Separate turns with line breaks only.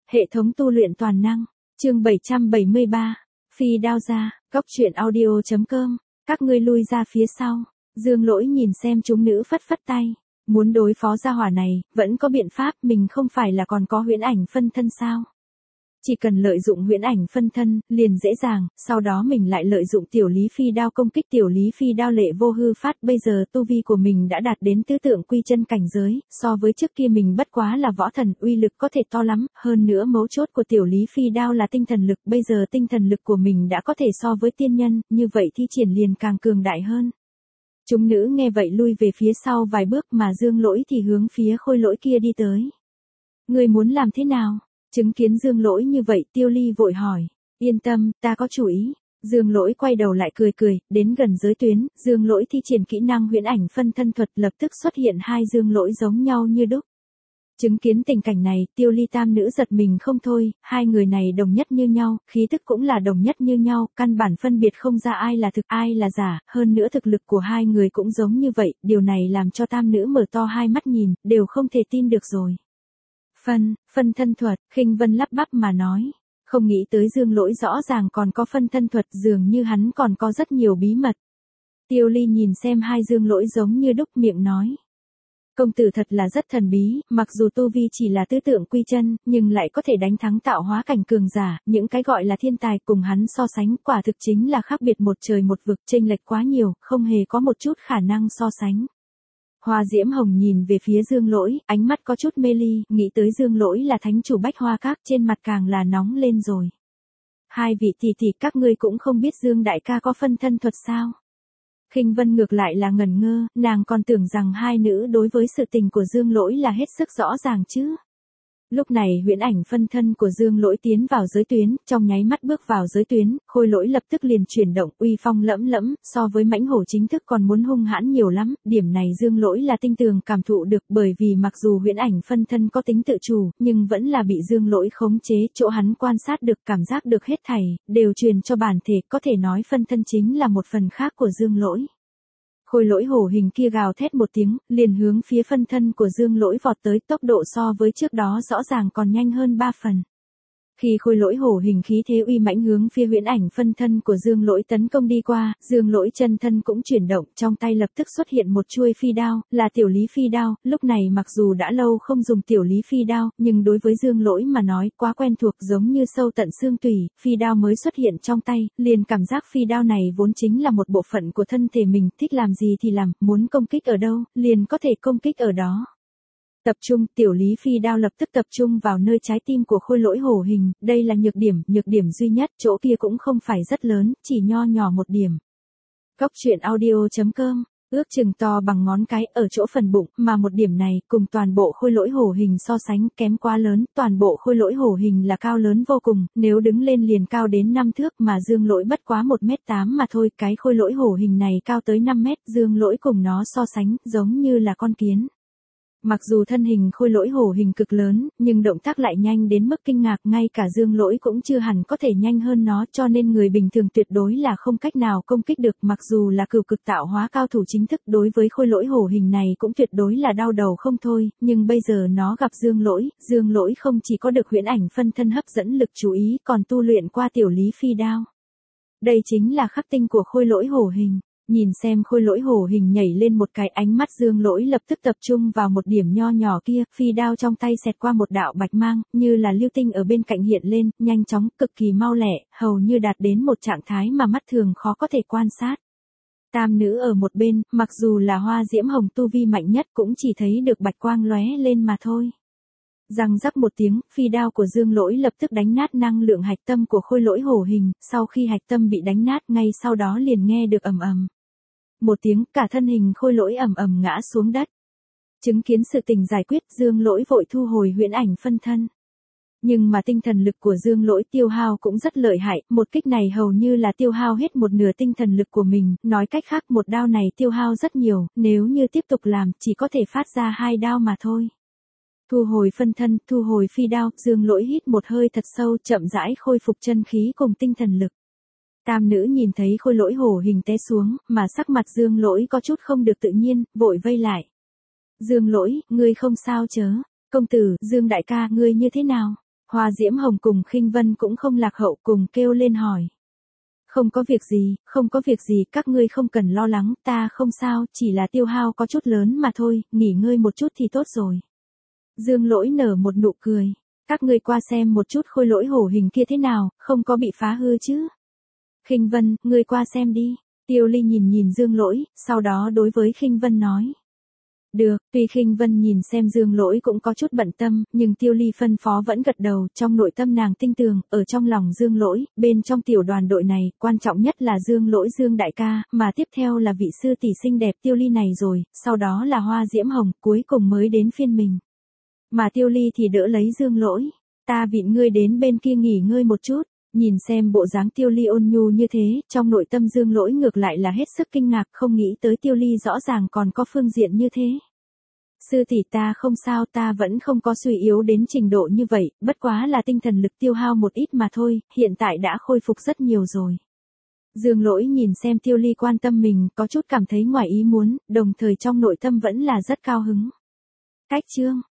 Hệ thống tu luyện toàn năng, chương 773, phi đao ra, góc truyện audio.com, các ngươi lui ra phía sau. Dương Lỗi nhìn xem chúng nữ phất phất tay, muốn đối phó gia hỏa này, vẫn có biện pháp, mình không phải là còn có huyễn ảnh phân thân sao? Chỉ cần lợi dụng huyễn ảnh phân thân, liền dễ dàng, sau đó mình lại lợi dụng tiểu lý phi đao công kích tiểu lý phi đao lệ vô hư phát. Bây giờ tu vi của mình đã đạt đến tứ tượng quy chân cảnh giới, so với trước kia mình bất quá là võ thần, uy lực có thể to lắm, hơn nữa mấu chốt của tiểu lý phi đao là tinh thần lực, bây giờ tinh thần lực của mình đã có thể so với tiên nhân, như vậy thi triển liền càng cường đại hơn. Chúng nữ nghe vậy lui về phía sau vài bước mà Dương Lỗi thì hướng phía Khôi Lỗi kia đi tới. Ngươi muốn làm thế nào? Chứng kiến Dương Lỗi như vậy Tiêu Ly vội hỏi. Yên tâm, ta có chủ ý. Dương Lỗi quay đầu lại cười cười, đến gần giới tuyến, Dương Lỗi thi triển kỹ năng huyễn ảnh phân thân thuật, lập tức xuất hiện hai Dương Lỗi giống nhau như đúc. Chứng kiến tình cảnh này, Tiêu Ly tam nữ giật mình không thôi, hai người này đồng nhất như nhau, khí tức cũng là đồng nhất như nhau, căn bản phân biệt không ra ai là thực ai là giả, hơn nữa thực lực của hai người cũng giống như vậy, điều này làm cho tam nữ mở to hai mắt nhìn, đều không thể tin được rồi. Phân thân thuật, Khinh Vân lắp bắp mà nói, không nghĩ tới Dương Lỗi rõ ràng còn có phân thân thuật, dường như hắn còn có rất nhiều bí mật. Tiêu Ly nhìn xem hai Dương Lỗi giống như đúc, miệng nói. Công tử thật là rất thần bí, mặc dù tu vi chỉ là tứ tượng quy chân, nhưng lại có thể đánh thắng tạo hóa cảnh cường giả, những cái gọi là thiên tài cùng hắn so sánh, quả thực chính là khác biệt một trời một vực, chênh lệch quá nhiều, không hề có một chút khả năng so sánh. Hoa Diễm Hồng nhìn về phía Dương Lỗi, ánh mắt có chút mê ly, nghĩ tới Dương Lỗi là thánh chủ Bách Hoa Các, trên mặt càng là nóng lên rồi. Hai vị tỷ tỷ, các ngươi cũng không biết Dương đại ca có phân thân thuật sao? Khinh Vân ngược lại là ngẩn ngơ, nàng còn tưởng rằng hai nữ đối với sự tình của Dương Lỗi là hết sức rõ ràng chứ. Lúc này huyễn ảnh phân thân của Dương Lỗi tiến vào giới tuyến, trong nháy mắt bước vào giới tuyến, Khôi Lỗi lập tức liền chuyển động, uy phong lẫm lẫm, so với mãnh hổ chính thức còn muốn hung hãn nhiều lắm, điểm này Dương Lỗi là tinh tường cảm thụ được, bởi vì mặc dù huyễn ảnh phân thân có tính tự chủ, nhưng vẫn là bị Dương Lỗi khống chế, chỗ hắn quan sát được, cảm giác được hết thảy, đều truyền cho bản thể, có thể nói phân thân chính là một phần khác của Dương Lỗi. Khôi Lỗi hổ hình kia gào thét một tiếng, liền hướng phía phân thân của Dương Lỗi vọt tới, tốc độ so với trước đó rõ ràng còn nhanh hơn 3 phần. Khi Khôi Lỗi hổ hình khí thế uy mãnh hướng phía huyễn ảnh phân thân của Dương Lỗi tấn công đi qua, Dương Lỗi chân thân cũng chuyển động, trong tay lập tức xuất hiện một chuôi phi đao, là tiểu lý phi đao, lúc này mặc dù đã lâu không dùng tiểu lý phi đao, nhưng đối với Dương Lỗi mà nói, quá quen thuộc, giống như sâu tận xương tủy, phi đao mới xuất hiện trong tay, liền cảm giác phi đao này vốn chính là một bộ phận của thân thể mình, thích làm gì thì làm, muốn công kích ở đâu, liền có thể công kích ở đó. Tập trung, tiểu lý phi đao lập tức tập trung vào nơi trái tim của Khôi Lỗi hổ hình, đây là nhược điểm duy nhất, chỗ kia cũng không phải rất lớn, chỉ nho nhỏ một điểm. Góc truyện audio.com, ước chừng to bằng ngón cái ở chỗ phần bụng, mà một điểm này, cùng toàn bộ Khôi Lỗi hổ hình so sánh, kém quá lớn, toàn bộ Khôi Lỗi hổ hình là cao lớn vô cùng, nếu đứng lên liền cao đến 5 thước, mà Dương Lỗi bất quá 1m8 mà thôi, cái Khôi Lỗi hổ hình này cao tới 5 mét, Dương Lỗi cùng nó so sánh, giống như là con kiến. Mặc dù thân hình Khôi Lỗi hổ hình cực lớn, nhưng động tác lại nhanh đến mức kinh ngạc, ngay cả Dương Lỗi cũng chưa hẳn có thể nhanh hơn nó, cho nên người bình thường tuyệt đối là không cách nào công kích được, mặc dù là cửu cực tạo hóa cao thủ chính thức, đối với Khôi Lỗi hổ hình này cũng tuyệt đối là đau đầu không thôi, nhưng bây giờ nó gặp Dương Lỗi không chỉ có được huyễn ảnh phân thân hấp dẫn lực chú ý, còn tu luyện qua tiểu lý phi đao. Đây chính là khắc tinh của Khôi Lỗi hổ hình. Nhìn xem Khôi Lỗi hổ hình nhảy lên một cái, ánh mắt Dương Lỗi lập tức tập trung vào một điểm nho nhỏ kia, phi đao trong tay xẹt qua một đạo bạch mang, như là lưu tinh ở bên cạnh hiện lên, nhanh chóng, cực kỳ mau lẹ, hầu như đạt đến một trạng thái mà mắt thường khó có thể quan sát. Tam nữ ở một bên, mặc dù là Hoa Diễm Hồng tu vi mạnh nhất cũng chỉ thấy được bạch quang lóe lên mà thôi. Răng rắc một tiếng, phi đao của Dương Lỗi lập tức đánh nát năng lượng hạch tâm của Khôi Lỗi hổ hình, sau khi hạch tâm bị đánh nát ngay sau đó liền nghe được ầm ầm. Một tiếng, cả thân hình Khôi Lỗi ầm ầm ngã xuống đất. Chứng kiến sự tình giải quyết, Dương Lỗi vội thu hồi huyễn ảnh phân thân. Nhưng mà tinh thần lực của Dương Lỗi tiêu hao cũng rất lợi hại, một kích này hầu như là tiêu hao hết một nửa tinh thần lực của mình, nói cách khác một đao này tiêu hao rất nhiều, nếu như tiếp tục làm, chỉ có thể phát ra 2 đao mà thôi. Thu hồi phân thân, thu hồi phi đao, Dương Lỗi hít một hơi thật sâu, chậm rãi khôi phục chân khí cùng tinh thần lực. Tam nữ nhìn thấy Khôi Lỗi hổ hình té xuống, mà sắc mặt Dương Lỗi có chút không được tự nhiên, vội vây lại. Dương Lỗi, ngươi không sao chớ? Công tử, Dương đại ca, ngươi như thế nào? Hoa Diễm Hồng cùng Khinh Vân cũng không lạc hậu cùng kêu lên hỏi. Không có việc gì, không có việc gì, các ngươi không cần lo lắng, ta không sao, chỉ là tiêu hao có chút lớn mà thôi, nghỉ ngơi một chút thì tốt rồi. Dương Lỗi nở một nụ cười. Các ngươi qua xem một chút khôi lỗi hổ hình kia thế nào, không có bị phá hư chứ. Khinh Vân, ngươi qua xem đi. Tiêu Ly nhìn nhìn Dương Lỗi, sau đó đối với Khinh Vân nói. Được, tuy Khinh Vân nhìn xem Dương Lỗi cũng có chút bận tâm, nhưng Tiêu Ly phân phó vẫn gật đầu, trong nội tâm nàng tinh tường, ở trong lòng Dương Lỗi, bên trong tiểu đoàn đội này, quan trọng nhất là Dương Lỗi Dương đại ca, mà tiếp theo là vị sư tỷ xinh đẹp Tiêu Ly này rồi, sau đó là Hoa Diễm Hồng, cuối cùng mới đến phiên mình. Mà Tiêu Ly thì đỡ lấy Dương Lỗi, ta vịn ngươi đến bên kia nghỉ ngơi một chút. Nhìn xem bộ dáng Tiêu Ly ôn nhu như thế, trong nội tâm Dương Lỗi ngược lại là hết sức kinh ngạc, không nghĩ tới Tiêu Ly rõ ràng còn có phương diện như thế. Sư tỷ ta không sao, ta vẫn không có suy yếu đến trình độ như vậy, bất quá là tinh thần lực tiêu hao một ít mà thôi, hiện tại đã khôi phục rất nhiều rồi. Dương Lỗi nhìn xem Tiêu Ly quan tâm mình, có chút cảm thấy ngoài ý muốn, đồng thời trong nội tâm vẫn là rất cao hứng. Cách chương